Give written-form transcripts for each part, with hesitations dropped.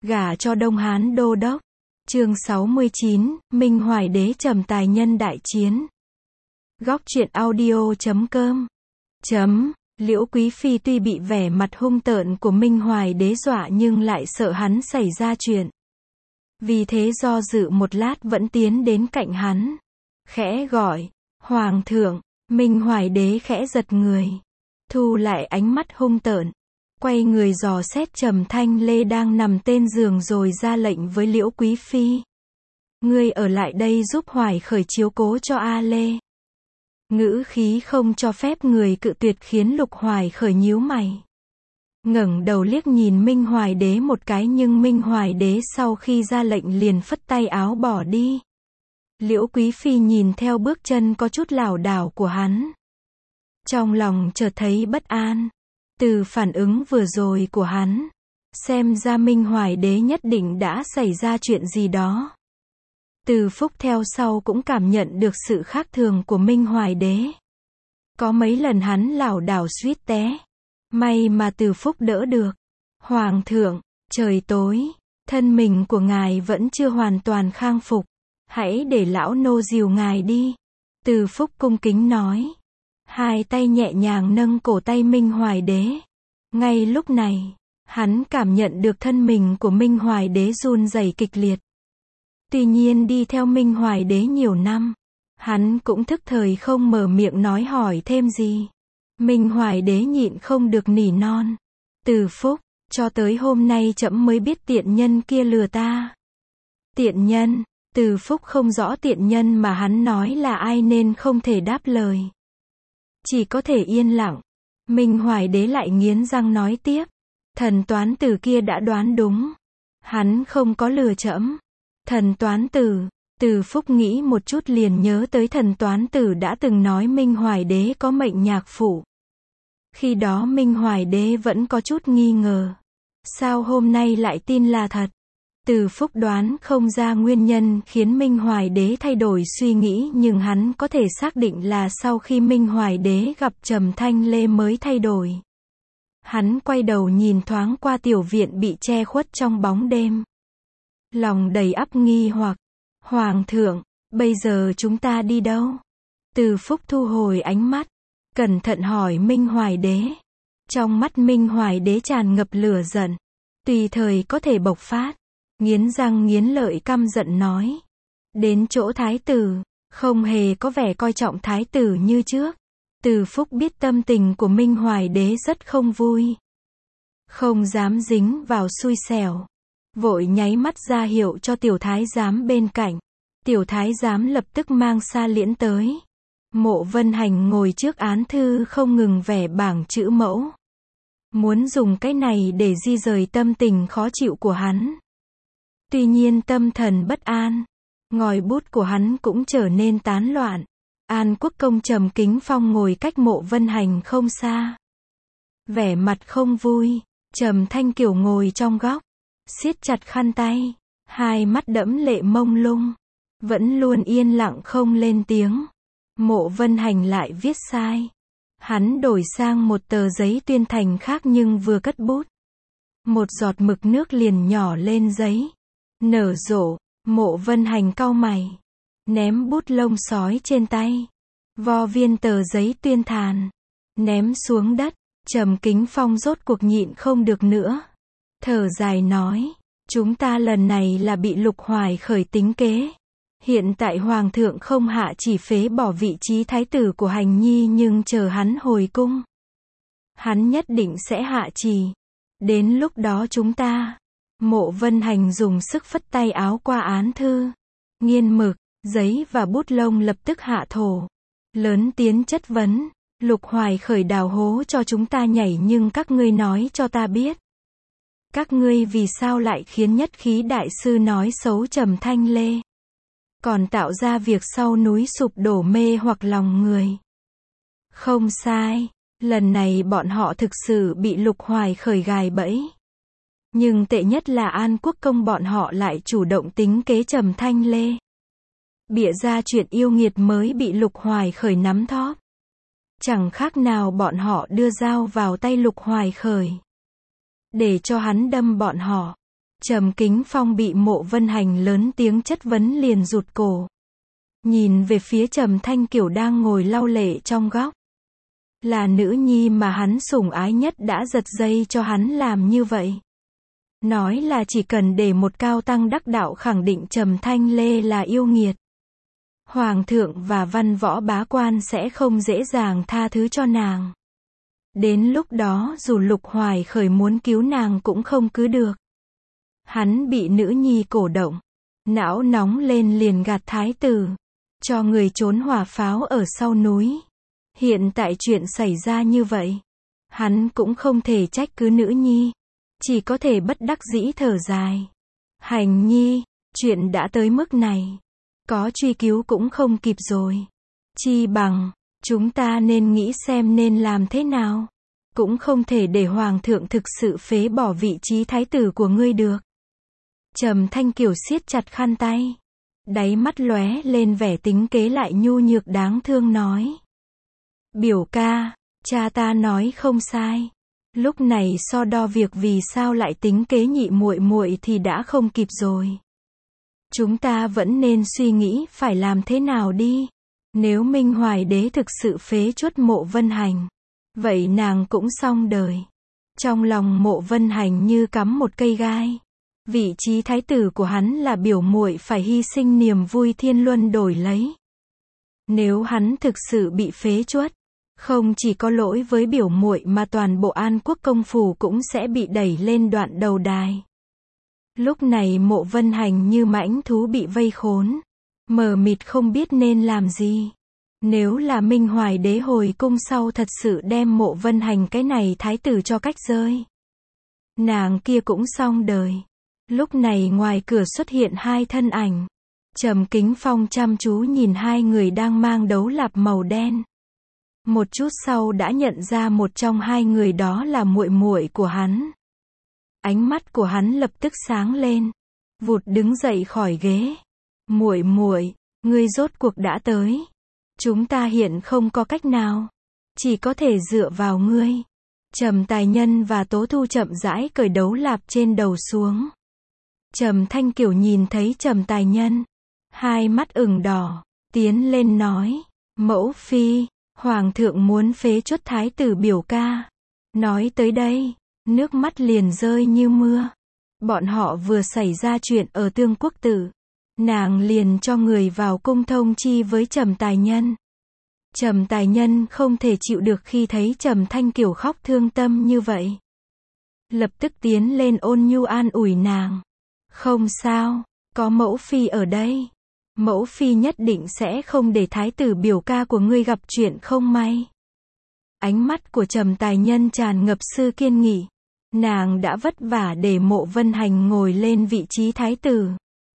Gả cho Đông Hán đô đốc. Chương 69, Minh Hoài đế trầm tài nhân đại chiến. Góc truyện audio.com. Liễu Quý Phi tuy bị vẻ mặt hung tợn của Minh Hoài đế dọa nhưng lại sợ hắn xảy ra chuyện. Vì thế do dự một lát vẫn tiến đến cạnh hắn. Khẽ gọi, Hoàng thượng. Minh Hoài đế khẽ giật người. Thu lại ánh mắt hung tợn. Quay người dò xét Trầm Thanh Lê đang nằm trên giường rồi ra lệnh với Liễu Quý Phi. Ngươi ở lại đây giúp Hoài Khởi chiếu cố cho A Lê. Ngữ khí không cho phép người cự tuyệt khiến Lục Hoài Khởi nhíu mày. Ngẩng đầu liếc nhìn Minh Hoài đế một cái nhưng Minh Hoài đế sau khi ra lệnh liền phất tay áo bỏ đi. Liễu Quý Phi nhìn theo bước chân có chút lảo đảo của hắn. Trong lòng chợt thấy bất an. Từ phản ứng vừa rồi của hắn, xem ra Minh Hoài đế nhất định đã xảy ra chuyện gì đó. Từ Phúc theo sau cũng cảm nhận được sự khác thường của Minh Hoài đế. Có mấy lần hắn lảo đảo suýt té. May mà Từ Phúc đỡ được. Hoàng thượng, trời tối, thân mình của ngài vẫn chưa hoàn toàn khang phục. Hãy để lão nô dìu ngài đi. Từ Phúc cung kính nói. Hai tay nhẹ nhàng nâng cổ tay Minh Hoài đế. Ngay lúc này, hắn cảm nhận được thân mình của Minh Hoài đế run rẩy kịch liệt. Tuy nhiên đi theo Minh Hoài đế nhiều năm, hắn cũng thức thời không mở miệng nói hỏi thêm gì. Minh Hoài đế nhịn không được nỉ non. Từ Phúc, cho tới hôm nay trẫm mới biết tiện nhân kia lừa ta. Tiện nhân, Từ Phúc không rõ tiện nhân mà hắn nói là ai nên không thể đáp lời. Chỉ có thể yên lặng. Minh Hoài đế lại nghiến răng nói tiếp. Thần toán tử kia đã đoán đúng. Hắn không có lừa trẫm. Thần toán tử. Từ Phúc nghĩ một chút liền nhớ tới thần toán tử đã từng nói Minh Hoài đế có mệnh nhạc phụ. Khi đó Minh Hoài đế vẫn có chút nghi ngờ. Sao hôm nay lại tin là thật? Từ Phúc đoán không ra nguyên nhân khiến Minh Hoài đế thay đổi suy nghĩ nhưng hắn có thể xác định là sau khi Minh Hoài đế gặp Trầm Thanh Lê mới thay đổi. Hắn quay đầu nhìn thoáng qua tiểu viện bị che khuất trong bóng đêm. Lòng đầy ắp nghi hoặc. Hoàng thượng, bây giờ chúng ta đi đâu? Từ Phúc thu hồi ánh mắt. Cẩn thận hỏi Minh Hoài đế. Trong mắt Minh Hoài đế tràn ngập lửa giận. Tùy thời có thể bộc phát. Nghiến răng nghiến lợi căm giận nói. Đến chỗ thái tử, không hề có vẻ coi trọng thái tử như trước. Từ Phúc biết tâm tình của Minh Hoài đế rất không vui. Không dám dính vào xui xẻo. Vội nháy mắt ra hiệu cho tiểu thái giám bên cạnh. Tiểu thái giám lập tức mang sa liễn tới. Mộ Vân Hành ngồi trước án thư không ngừng vẽ bảng chữ mẫu. Muốn dùng cái này để di rời tâm tình khó chịu của hắn. Tuy nhiên tâm thần bất an, ngòi bút của hắn cũng trở nên tán loạn. An Quốc công Trầm Kính Phong ngồi cách Mộ Vân Hành không xa. Vẻ mặt không vui, Trầm Thanh Kiều ngồi trong góc, siết chặt khăn tay, hai mắt đẫm lệ mông lung, vẫn luôn yên lặng không lên tiếng. Mộ Vân Hành lại viết sai. Hắn đổi sang một tờ giấy tuyên thành khác nhưng vừa cất bút, một giọt mực nước liền nhỏ lên giấy. Nở rộ, Mộ Vân Hành cau mày, ném bút lông sói trên tay, vo viên tờ giấy tuyên thàn, ném xuống đất. Trầm Kính Phong rốt cuộc nhịn không được nữa, thở dài nói, chúng ta lần này là bị Lục Hoài Khởi tính kế. Hiện tại Hoàng thượng không hạ chỉ phế bỏ vị trí thái tử của Hành Nhi nhưng chờ hắn hồi cung, hắn nhất định sẽ hạ chỉ. Đến lúc đó chúng ta. Mộ Vân Hành dùng sức phất tay áo qua án thư. Nghiên mực, giấy và bút lông lập tức hạ thổ. Lớn tiếng chất vấn. Lục Hoài Khởi đào hố cho chúng ta nhảy nhưng các ngươi nói cho ta biết. Các ngươi vì sao lại khiến Nhất Khí đại sư nói xấu Trầm Thanh Lê? Còn tạo ra việc sau núi sụp đổ mê hoặc lòng người. Không sai. Lần này bọn họ thực sự bị Lục Hoài Khởi gài bẫy. Nhưng tệ nhất là An Quốc công bọn họ lại chủ động tính kế Trầm Thanh Lê. Bịa ra chuyện yêu nghiệt mới bị Lục Hoài Khởi nắm thóp. Chẳng khác nào bọn họ đưa dao vào tay Lục Hoài Khởi. Để cho hắn đâm bọn họ. Trầm Kính Phong bị Mộ Vân Hành lớn tiếng chất vấn liền rụt cổ. Nhìn về phía Trầm Thanh Kiều đang ngồi lau lệ trong góc. Là nữ nhi mà hắn sủng ái nhất đã giật dây cho hắn làm như vậy. Nói là chỉ cần để một cao tăng đắc đạo khẳng định Trầm Thanh Lê là yêu nghiệt. Hoàng thượng và văn võ bá quan sẽ không dễ dàng tha thứ cho nàng. Đến lúc đó dù Lục Hoài Khởi muốn cứu nàng cũng không cứu được. Hắn bị nữ nhi cổ động. Não nóng lên liền gạt thái tử. Cho người trốn hỏa pháo ở sau núi. Hiện tại chuyện xảy ra như vậy. Hắn cũng không thể trách cứ nữ nhi. Chỉ có thể bất đắc dĩ thở dài. Hành nhi, chuyện đã tới mức này. Có truy cứu cũng không kịp rồi. Chi bằng, chúng ta nên nghĩ xem nên làm thế nào. Cũng không thể để Hoàng thượng thực sự phế bỏ vị trí thái tử của ngươi được. Trầm Thanh Kiều siết chặt khăn tay. Đáy mắt lóe lên vẻ tính kế lại nhu nhược đáng thương nói. Biểu ca, cha ta nói không sai. Lúc này so đo việc vì sao lại tính kế nhị muội muội thì đã không kịp rồi. Chúng ta vẫn nên suy nghĩ phải làm thế nào đi. Nếu Minh Hoài Đế thực sự phế truất Mộ Vân Hành, vậy nàng cũng xong đời. Trong lòng Mộ Vân Hành như cắm một cây gai. Vị trí thái tử của hắn là biểu muội phải hy sinh niềm vui thiên luân đổi lấy. Nếu hắn thực sự bị phế truất, không chỉ có lỗi với biểu muội mà toàn bộ An Quốc công phủ cũng sẽ bị đẩy lên đoạn đầu đài. Lúc này Mộ Vân Hành như mãnh thú bị vây khốn, mờ mịt không biết nên làm gì. Nếu là Minh Hoài Đế hồi cung sau thật sự đem Mộ Vân Hành cái này thái tử cho cách rơi, nàng kia cũng xong đời. Lúc này ngoài cửa xuất hiện hai thân ảnh. Trầm Kính Phong chăm chú nhìn hai người đang mang đấu lạp màu đen. Một chút sau đã nhận ra một trong hai người đó là muội muội của hắn. Ánh mắt của hắn lập tức sáng lên, vụt đứng dậy khỏi ghế. Muội muội, ngươi rốt cuộc đã tới. Chúng ta hiện không có cách nào, chỉ có thể dựa vào ngươi. Trầm Tài Nhân và Tố Thu chậm rãi cởi đấu lạp trên đầu xuống. Trầm Thanh Kiều nhìn thấy Trầm Tài Nhân, hai mắt ửng đỏ, tiến lên nói, mẫu phi, Hoàng thượng muốn phế truất thái tử biểu ca. Nói tới đây, nước mắt liền rơi như mưa. Bọn họ vừa xảy ra chuyện ở Tương Quốc Tử. Nàng liền cho người vào cung thông chi với Trầm Tài Nhân. Trầm Tài Nhân không thể chịu được khi thấy Trầm Thanh Kiều khóc thương tâm như vậy. Lập tức tiến lên ôn nhu an ủi nàng. Không sao, có mẫu phi ở đây. Mẫu phi nhất định sẽ không để thái tử biểu ca của ngươi gặp chuyện không may. Ánh mắt của Trầm Tài Nhân tràn ngập sự kiên nghị. Nàng đã vất vả để Mộ Vân Hành ngồi lên vị trí thái tử.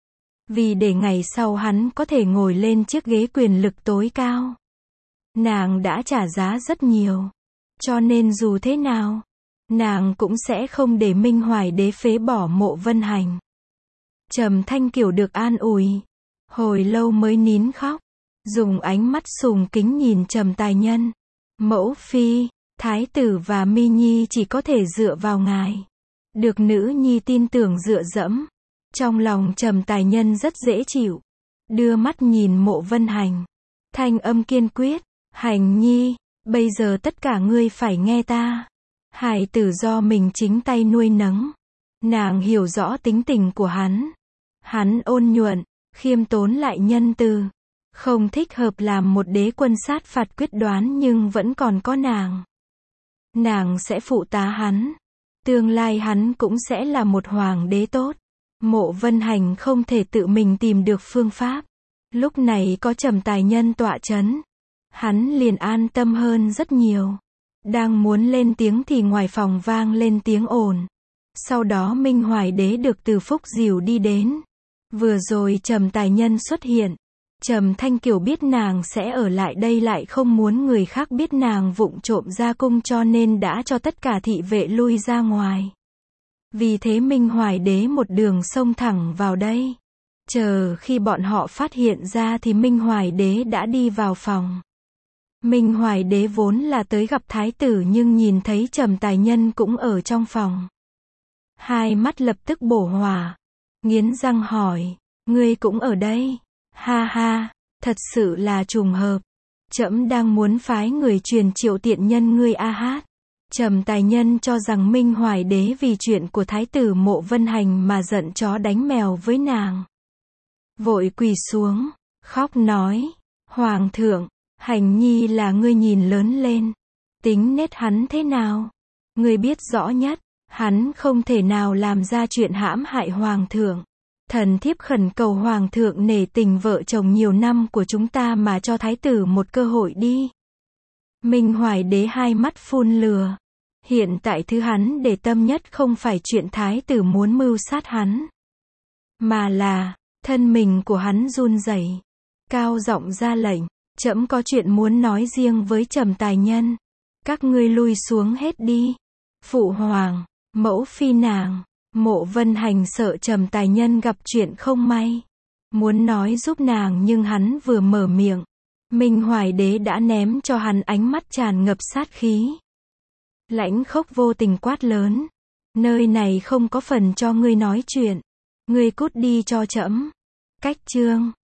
Vì để ngày sau hắn có thể ngồi lên chiếc ghế quyền lực tối cao. Nàng đã trả giá rất nhiều. Cho nên dù thế nào, nàng cũng sẽ không để Minh Hoài Đế phế bỏ Mộ Vân Hành. Trầm Thanh Kiều được an ủi. Hồi lâu mới nín khóc. Dùng ánh mắt sùng kính nhìn Trầm Tài Nhân. Mẫu phi, thái tử và Mi Nhi chỉ có thể dựa vào ngài. Được nữ nhi tin tưởng dựa dẫm. Trong lòng Trầm Tài Nhân rất dễ chịu. Đưa mắt nhìn Mộ Vân Hành. Thanh âm kiên quyết. Hành nhi, bây giờ tất cả ngươi phải nghe ta. Hải tử do mình chính tay nuôi nấng. Nàng hiểu rõ tính tình của hắn. Hắn ôn nhuận, khiêm tốn lại nhân từ. Không thích hợp làm một đế quân sát phạt quyết đoán nhưng vẫn còn có nàng. Nàng sẽ phụ tá hắn. Tương lai hắn cũng sẽ là một hoàng đế tốt. Mộ Vân Hành không thể tự mình tìm được phương pháp. Lúc này có Trầm Tài Nhân tọa chấn. Hắn liền an tâm hơn rất nhiều. Đang muốn lên tiếng thì ngoài phòng vang lên tiếng ồn. Sau đó Minh Hoài Đế được Từ Phúc dìu đi đến. Vừa rồi Trầm Tài Nhân xuất hiện. Trầm Thanh Kiều biết nàng sẽ ở lại đây lại không muốn người khác biết nàng vụng trộm ra cung cho nên đã cho tất cả thị vệ lui ra ngoài. Vì thế Minh Hoài Đế một đường xông thẳng vào đây. Chờ khi bọn họ phát hiện ra thì Minh Hoài Đế đã đi vào phòng. Minh Hoài Đế vốn là tới gặp thái tử nhưng nhìn thấy Trầm Tài Nhân cũng ở trong phòng. Hai mắt lập tức bổ hỏa. Nghiến răng hỏi, ngươi cũng ở đây? Ha ha, thật sự là trùng hợp. Trẫm đang muốn phái người truyền triệu tiện nhân ngươi a hát. Trầm Tài Nhân cho rằng Minh Hoài Đế vì chuyện của thái tử Mộ Vân Hành mà giận chó đánh mèo với nàng. Vội quỳ xuống, khóc nói, Hoàng thượng, Hành nhi là ngươi nhìn lớn lên. Tính nết hắn thế nào? Ngươi biết rõ nhất, hắn không thể nào làm ra chuyện hãm hại Hoàng thượng. Thần thiếp khẩn cầu Hoàng thượng nể tình vợ chồng nhiều năm của chúng ta mà cho thái tử một cơ hội đi. Minh Hoài Đế hai mắt phun lửa. Hiện tại thứ hắn để tâm nhất không phải chuyện thái tử muốn mưu sát hắn, mà là, thân mình của hắn run rẩy, cao giọng ra lệnh, trẫm có chuyện muốn nói riêng với Trầm Tài Nhân. Các ngươi lui xuống hết đi. Phụ hoàng, mẫu phi nàng, Mộ Vân Hành sợ Trầm Tài Nhân gặp chuyện không may. Muốn nói giúp nàng nhưng hắn vừa mở miệng. Minh Hoài Đế đã ném cho hắn ánh mắt tràn ngập sát khí. Lãnh Khốc vô tình quát lớn. Nơi này không có phần cho ngươi nói chuyện. Ngươi cút đi cho trẫm. Cách chương